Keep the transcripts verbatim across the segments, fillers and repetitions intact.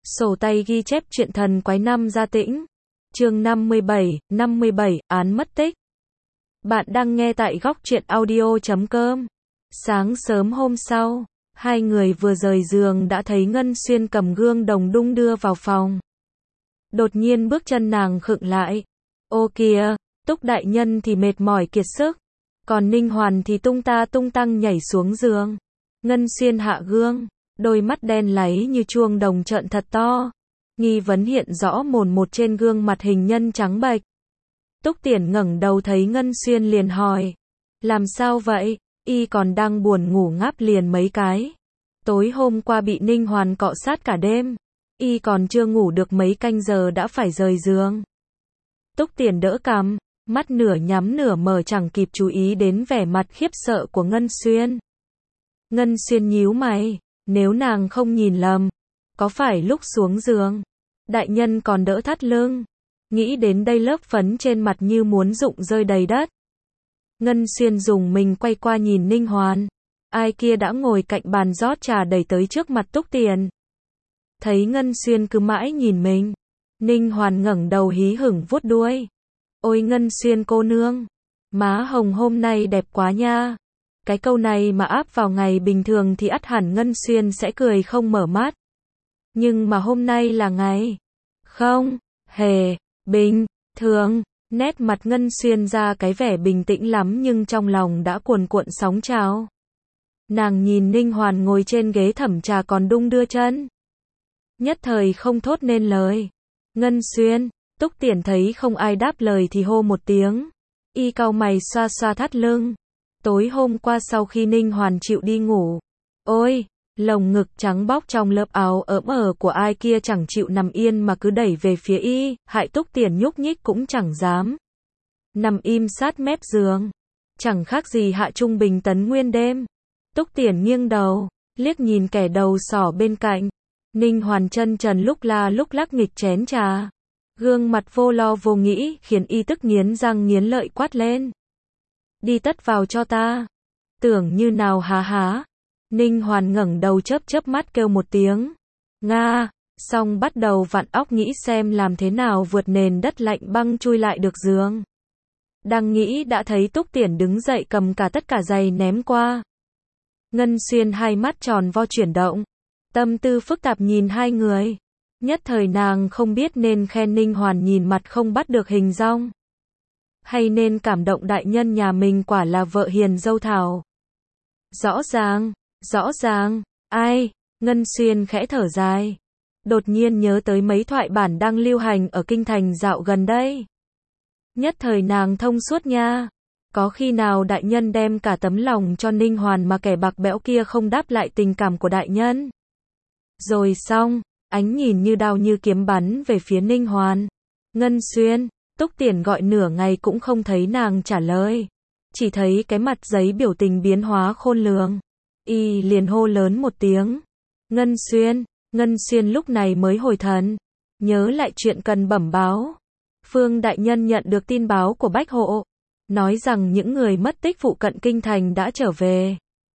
Sổ tay ghi chép chuyện thần quái năm Gia Tĩnh. Chương năm mươi bảy, năm mươi bảy, án mất tích. Bạn đang nghe tại góc truyện audio chấm com. Sáng sớm hôm sau, hai người vừa rời giường đã thấy Ngân Xuyên cầm gương đồng đung đưa vào phòng. Đột nhiên bước chân nàng khựng lại. Ô kìa, Túc đại nhân thì mệt mỏi kiệt sức, còn Ninh Hoàn thì tung ta tung tăng nhảy xuống giường. Ngân Xuyên hạ gương, đôi mắt đen láy như chuông đồng trợn thật to. Nghi vấn hiện rõ mồn một trên gương mặt hình nhân trắng bệch. Túc Tiễn ngẩng đầu thấy Ngân Xuyên liền hỏi. Làm sao vậy? Y còn đang buồn ngủ ngáp liền mấy cái. Tối hôm qua bị Ninh Hoàn cọ sát cả đêm. Y còn chưa ngủ được mấy canh giờ đã phải rời giường. Túc Tiễn đỡ cằm, mắt nửa nhắm nửa mở chẳng kịp chú ý đến vẻ mặt khiếp sợ của Ngân Xuyên. Ngân Xuyên nhíu mày, nếu nàng không nhìn lầm, có phải lúc xuống giường, đại nhân còn đỡ thắt lưng? Nghĩ đến đây lớp phấn trên mặt như muốn rụng rơi đầy đất. Ngân Xuyên dùng mình quay qua nhìn Ninh Hoàn. Ai kia đã ngồi cạnh bàn rót trà đẩy tới trước mặt Túc Tiễn. Thấy Ngân Xuyên cứ mãi nhìn mình, Ninh Hoàn ngẩng đầu hí hửng vuốt đuôi. Ôi Ngân Xuyên cô nương, má hồng hôm nay đẹp quá nha. Cái câu này mà áp vào ngày bình thường thì ắt hẳn Ngân Xuyên sẽ cười không mở mắt. Nhưng mà hôm nay là ngày không hề bình thường. Nét mặt Ngân Xuyên ra cái vẻ bình tĩnh lắm nhưng trong lòng đã cuồn cuộn sóng trào. Nàng nhìn Ninh Hoàn ngồi trên ghế thẩm trà còn đung đưa chân. Nhất thời không thốt nên lời. Ngân Xuyên, Túc Tiễn thấy không ai đáp lời thì hô một tiếng. Y cau mày xoa xoa thắt lưng. Tối hôm qua sau khi Ninh Hoàn chịu đi ngủ, ôi, lồng ngực trắng bóc trong lớp áo ỡm ở của ai kia chẳng chịu nằm yên mà cứ đẩy về phía y, hại Túc Tiễn nhúc nhích cũng chẳng dám. Nằm im sát mép giường, chẳng khác gì Hạ Trung Bình tấn nguyên đêm. Túc Tiễn nghiêng đầu, liếc nhìn kẻ đầu sỏ bên cạnh. Ninh Hoàn chân trần lúc la lúc lắc nghịch chén trà. Gương mặt vô lo vô nghĩ khiến y tức nghiến răng nghiến lợi quát lên. Đi tất vào cho ta. Tưởng như nào há há. Ninh Hoàn ngẩng đầu chớp chớp mắt kêu một tiếng. Nga, xong bắt đầu vặn óc nghĩ xem làm thế nào vượt nền đất lạnh băng chui lại được giường. Đang nghĩ đã thấy Túc Tiễn đứng dậy cầm cả tất cả giày ném qua. Ngân Xuyên hai mắt tròn vo chuyển động. Tâm tư phức tạp nhìn hai người. Nhất thời nàng không biết nên khen Ninh Hoàn nhìn mặt không bắt được hình dong, hay nên cảm động đại nhân nhà mình quả là vợ hiền dâu thảo. Rõ ràng, rõ ràng, ai? Ngân Xuyên khẽ thở dài. Đột nhiên nhớ tới mấy thoại bản đang lưu hành ở kinh thành dạo gần đây. Nhất thời nàng thông suốt nha. Có khi nào đại nhân đem cả tấm lòng cho Ninh Hoàn mà kẻ bạc bẽo kia không đáp lại tình cảm của đại nhân? Rồi xong, ánh nhìn như đao như kiếm bắn về phía Ninh Hoàn. Ngân Xuyên, Túc Tiễn gọi nửa ngày cũng không thấy nàng trả lời. Chỉ thấy cái mặt giấy biểu tình biến hóa khôn lường. Y liền hô lớn một tiếng. Ngân Xuyên, Ngân Xuyên lúc này mới hồi thần. Nhớ lại chuyện cần bẩm báo. Phương đại nhân nhận được tin báo của Bách Hộ. Nói rằng những người mất tích phụ cận kinh thành đã trở về.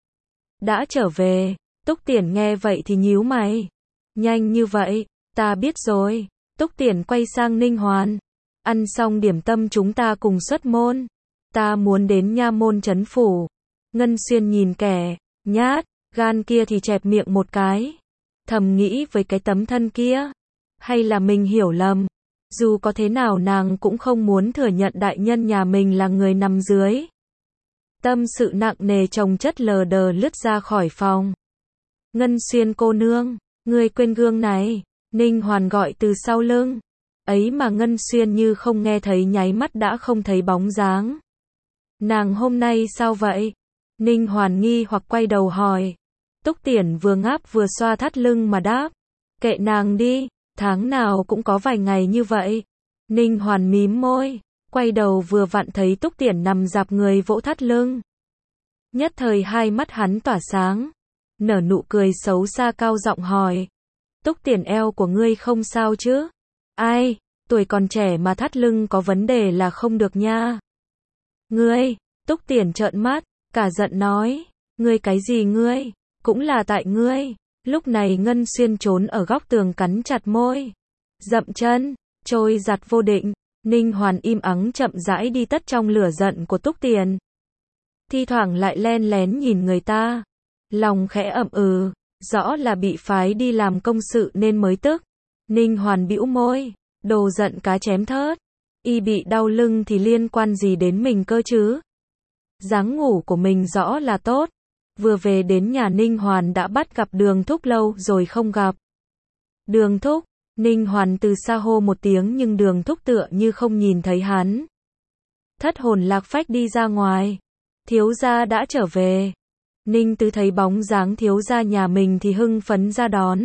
Đã trở về, Túc Tiễn nghe vậy thì nhíu mày. Nhanh như vậy, ta biết rồi. Túc Tiễn quay sang Ninh Hoàn. Ăn xong điểm tâm chúng ta cùng xuất môn. Ta muốn đến nha môn trấn phủ. Ngân Xuyên nhìn kẻ nhát gan kia thì chẹp miệng một cái. Thầm nghĩ với cái tấm thân kia. Hay là mình hiểu lầm. Dù có thế nào nàng cũng không muốn thừa nhận đại nhân nhà mình là người nằm dưới. Tâm sự nặng nề chồng chất lờ đờ lướt ra khỏi phòng. Ngân Xuyên cô nương, ngươi quên gương này. Ninh Hoàn gọi từ sau lưng. Ấy mà Ngân Xuyên như không nghe thấy nháy mắt đã không thấy bóng dáng. Nàng hôm nay sao vậy? Ninh Hoàn nghi hoặc quay đầu hỏi. Túc Tiễn vừa ngáp vừa xoa thắt lưng mà đáp. Kệ nàng đi, tháng nào cũng có vài ngày như vậy. Ninh Hoàn mím môi, quay đầu vừa vặn thấy Túc Tiễn nằm dạp người vỗ thắt lưng. Nhất thời hai mắt hắn tỏa sáng. Nở nụ cười xấu xa cao giọng hỏi. Túc Tiễn eo của ngươi không sao chứ? Ai, tuổi còn trẻ mà thắt lưng có vấn đề là không được nha. Ngươi, Túc Tiễn trợn mắt, cả giận nói. Ngươi cái gì ngươi? Cũng là tại ngươi. Lúc này Ngân Xuyên trốn ở góc tường cắn chặt môi, dậm chân, trôi giặt vô định. Ninh Hoàn im ắng chậm rãi đi tất trong lửa giận của Túc Tiền. Thi thoảng lại len lén nhìn người ta, lòng khẽ ậm ừ, rõ là bị phái đi làm công sự nên mới tức. Ninh Hoàn bĩu môi, đồ giận cá chém thớt, y bị đau lưng thì liên quan gì đến mình cơ chứ? Dáng ngủ của mình rõ là tốt. Vừa về đến nhà Ninh Hoàn đã bắt gặp Đường Thúc, lâu rồi không gặp. Đường Thúc, Ninh Hoàn từ xa hô một tiếng nhưng Đường Thúc tựa như không nhìn thấy hắn. Thất hồn lạc phách đi ra ngoài. Thiếu gia đã trở về. Ninh Tứ thấy bóng dáng thiếu gia nhà mình thì hưng phấn ra đón.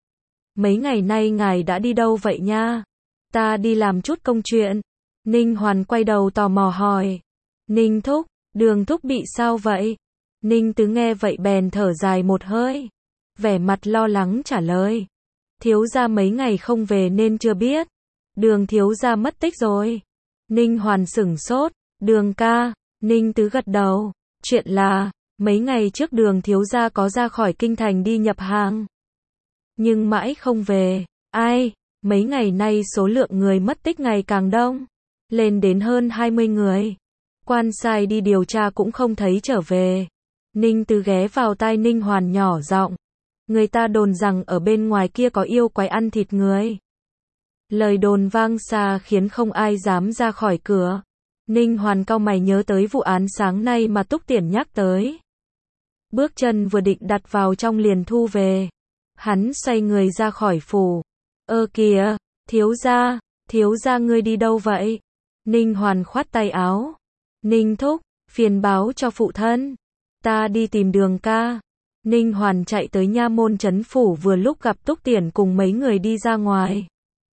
Mấy ngày nay ngài đã đi đâu vậy nha? Ta đi làm chút công chuyện. Ninh Hoàn quay đầu tò mò hỏi. Ninh Thúc, Đường Thúc bị sao vậy? Ninh Tứ nghe vậy bèn thở dài một hơi, vẻ mặt lo lắng trả lời. Thiếu gia mấy ngày không về nên chưa biết. Đường thiếu gia mất tích rồi. Ninh Hoàn sửng sốt. Đường ca. Ninh Tứ gật đầu. Chuyện là, mấy ngày trước Đường thiếu gia có ra khỏi kinh thành đi nhập hàng, nhưng mãi không về. Ai, mấy ngày nay số lượng người mất tích ngày càng đông, lên đến hơn hai mươi người. Quan sai đi điều tra cũng không thấy trở về. Ninh Tứ ghé vào tai Ninh Hoàn nhỏ giọng. Người ta đồn rằng ở bên ngoài kia có yêu quái ăn thịt người. Lời đồn vang xa khiến không ai dám ra khỏi cửa. Ninh Hoàn cau mày nhớ tới vụ án sáng nay mà Túc Tiền nhắc tới. Bước chân vừa định đặt vào trong liền thu về. Hắn xoay người ra khỏi phủ. Ơ kìa, thiếu gia, thiếu gia ngươi đi đâu vậy? Ninh Hoàn khoát tay áo. Ninh Thúc, phiền báo cho phụ thân. Ta đi tìm Đường ca. Ninh Hoàn chạy tới nha môn trấn phủ vừa lúc gặp Túc Tiền cùng mấy người đi ra ngoài.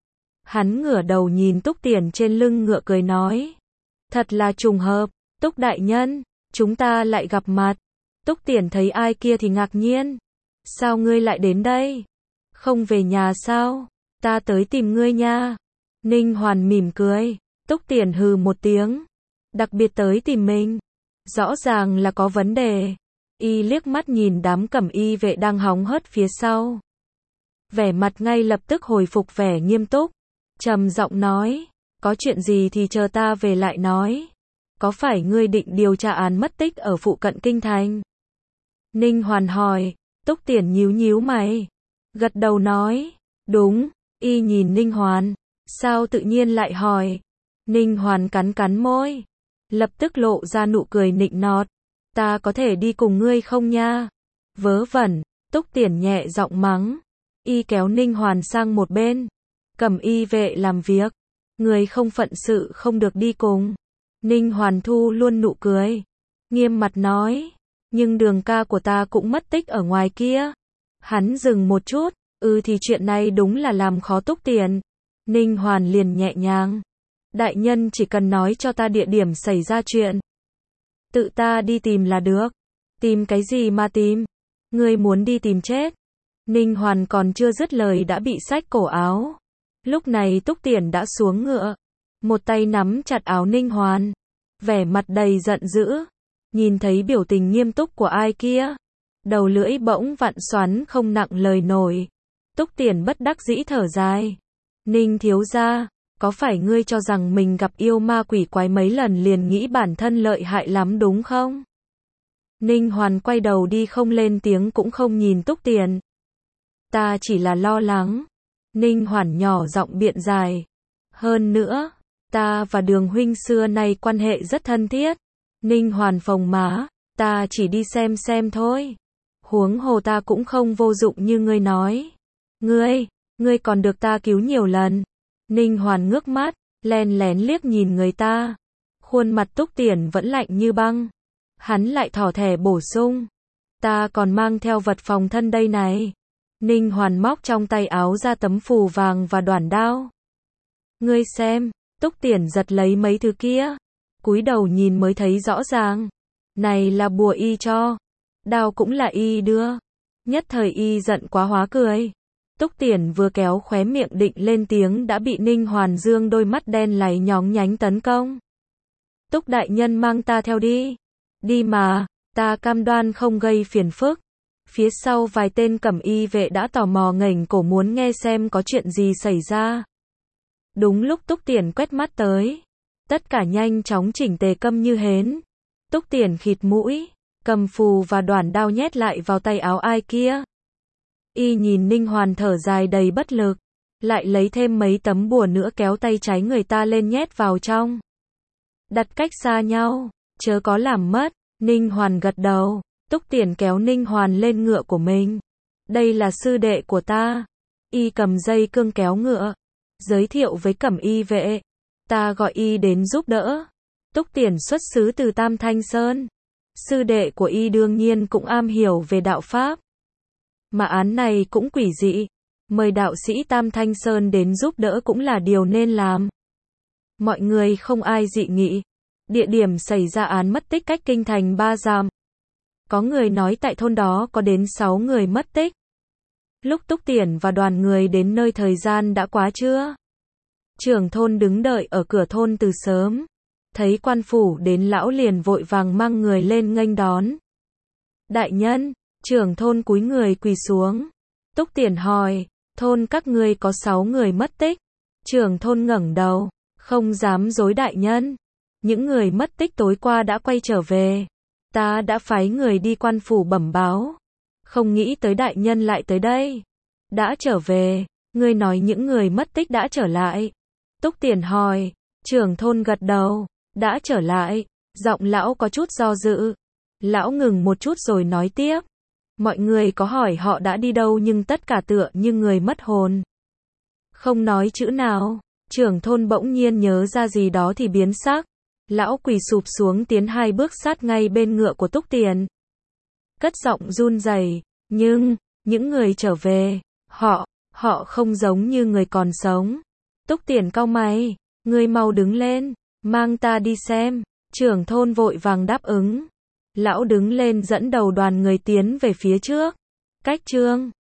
Hắn ngửa đầu nhìn Túc Tiền trên lưng ngựa cười nói. Thật là trùng hợp, Túc đại nhân, chúng ta lại gặp mặt. Túc Tiền thấy ai kia thì ngạc nhiên. Sao ngươi lại đến đây? Không về nhà sao? Ta tới tìm ngươi nha. Ninh Hoàn mỉm cười. Túc Tiền hừ một tiếng. Đặc biệt tới tìm mình. Rõ ràng là có vấn đề. Y liếc mắt nhìn đám cẩm y vệ đang hóng hớt phía sau. Vẻ mặt ngay lập tức hồi phục vẻ nghiêm túc. Trầm giọng nói. Có chuyện gì thì chờ ta về lại nói. Có phải ngươi định điều tra án mất tích ở phụ cận kinh thành? Ninh Hoàn hỏi. Túc Tiền nhíu nhíu mày. Gật đầu nói. Đúng. Y nhìn Ninh Hoàn. Sao tự nhiên lại hỏi? Ninh Hoàn cắn cắn môi. Lập tức lộ ra nụ cười nịnh nọt. Ta có thể đi cùng ngươi không nha? Vớ vẩn. Túc Tiền nhẹ giọng mắng. Y kéo Ninh Hoàn sang một bên. Cẩm y vệ làm việc. Người không phận sự không được đi cùng. Ninh Hoàn thu luôn nụ cười. Nghiêm mặt nói. Nhưng Đường ca của ta cũng mất tích ở ngoài kia. Hắn dừng một chút. Ừ thì chuyện này đúng là làm khó Túc Tiền. Ninh Hoàn liền nhẹ nhàng. Đại nhân chỉ cần nói cho ta địa điểm xảy ra chuyện. Tự ta đi tìm là được. Tìm cái gì mà tìm? Ngươi muốn đi tìm chết. Ninh Hoàn còn chưa dứt lời đã bị xách cổ áo. Lúc này Túc Tiền đã xuống ngựa. Một tay nắm chặt áo Ninh Hoàn. Vẻ mặt đầy giận dữ. Nhìn thấy biểu tình nghiêm túc của ai kia. Đầu lưỡi bỗng vặn xoắn không nặng lời nổi. Túc Tiền bất đắc dĩ thở dài. Ninh thiếu gia, có phải ngươi cho rằng mình gặp yêu ma quỷ quái mấy lần liền nghĩ bản thân lợi hại lắm đúng không? Ninh Hoàn quay đầu đi không lên tiếng cũng không nhìn Túc Tiền. Ta chỉ là lo lắng. Ninh Hoàn nhỏ giọng biện giải. Hơn nữa, ta và Đường huynh xưa nay quan hệ rất thân thiết. Ninh Hoàn phồng má. Ta chỉ đi xem xem thôi. Huống hồ ta cũng không vô dụng như ngươi nói. Ngươi, ngươi còn được ta cứu nhiều lần. Ninh Hoàn ngước mắt, len lén liếc nhìn người ta. Khuôn mặt Túc Tiền vẫn lạnh như băng. Hắn lại thỏ thẻ bổ sung. Ta còn mang theo vật phòng thân đây này. Ninh Hoàn móc trong tay áo ra tấm phù vàng và đoản đao. Ngươi xem, Túc Tiền giật lấy mấy thứ kia. Cúi đầu nhìn mới thấy rõ ràng. Này là bùa y cho. Đao cũng là y đưa. Nhất thời y giận quá hóa cười. Túc Tiền vừa kéo khóe miệng định lên tiếng đã bị Ninh Hoàn dương đôi mắt đen láy nhóng nhánh tấn công. Túc đại nhân mang ta theo đi. Đi mà, ta cam đoan không gây phiền phức. Phía sau vài tên cẩm y vệ đã tò mò nghềnh cổ muốn nghe xem có chuyện gì xảy ra. Đúng lúc Túc Tiền quét mắt tới, tất cả nhanh chóng chỉnh tề câm như hến. Túc Tiền khịt mũi, cầm phù và đoản đao nhét lại vào tay áo ai kia. Y nhìn Ninh Hoàn thở dài đầy bất lực, lại lấy thêm mấy tấm bùa nữa kéo tay trái người ta lên nhét vào trong. Đặt cách xa nhau, chớ có làm mất. Ninh Hoàn gật đầu. Túc Tiền kéo Ninh Hoàn lên ngựa của mình. Đây là sư đệ của ta. Y cầm dây cương kéo ngựa, giới thiệu với cẩm y vệ. Ta gọi y đến giúp đỡ. Túc Tiền xuất xứ từ Tam Thanh Sơn. Sư đệ của y đương nhiên cũng am hiểu về đạo pháp. Mà án này cũng quỷ dị. Mời đạo sĩ Tam Thanh Sơn đến giúp đỡ cũng là điều nên làm. Mọi người không ai dị nghị. Địa điểm xảy ra án mất tích cách kinh thành ba dặm. Có người nói tại thôn đó có đến sáu người mất tích. Lúc Túc Tiền và đoàn người đến nơi thời gian đã quá trưa. Trưởng thôn đứng đợi ở cửa thôn từ sớm. Thấy quan phủ đến lão liền vội vàng mang người lên nghênh đón. Đại nhân, trưởng thôn cúi người quỳ xuống. Túc Tiền hỏi, thôn các ngươi có sáu người mất tích. Trưởng thôn ngẩng đầu, không dám dối đại nhân. Những người mất tích tối qua đã quay trở về. Ta đã phái người đi quan phủ bẩm báo. Không nghĩ tới đại nhân lại tới đây. Đã trở về, ngươi nói những người mất tích đã trở lại. Túc Tiền hỏi, trưởng thôn gật đầu, đã trở lại. Giọng lão có chút do dự. Lão ngừng một chút rồi nói tiếp. Mọi người có hỏi họ đã đi đâu nhưng tất cả tựa như người mất hồn. Không nói chữ nào. Trưởng thôn bỗng nhiên nhớ ra gì đó thì biến sắc. Lão quỳ sụp xuống tiến hai bước sát ngay bên ngựa của Túc Tiền. Cất giọng run rẩy, nhưng, những người trở về, họ, họ không giống như người còn sống. Túc Tiền cau mày, ngươi mau đứng lên, mang ta đi xem. Trưởng thôn vội vàng đáp ứng. Lão đứng lên dẫn đầu đoàn người tiến về phía trước. Cách chương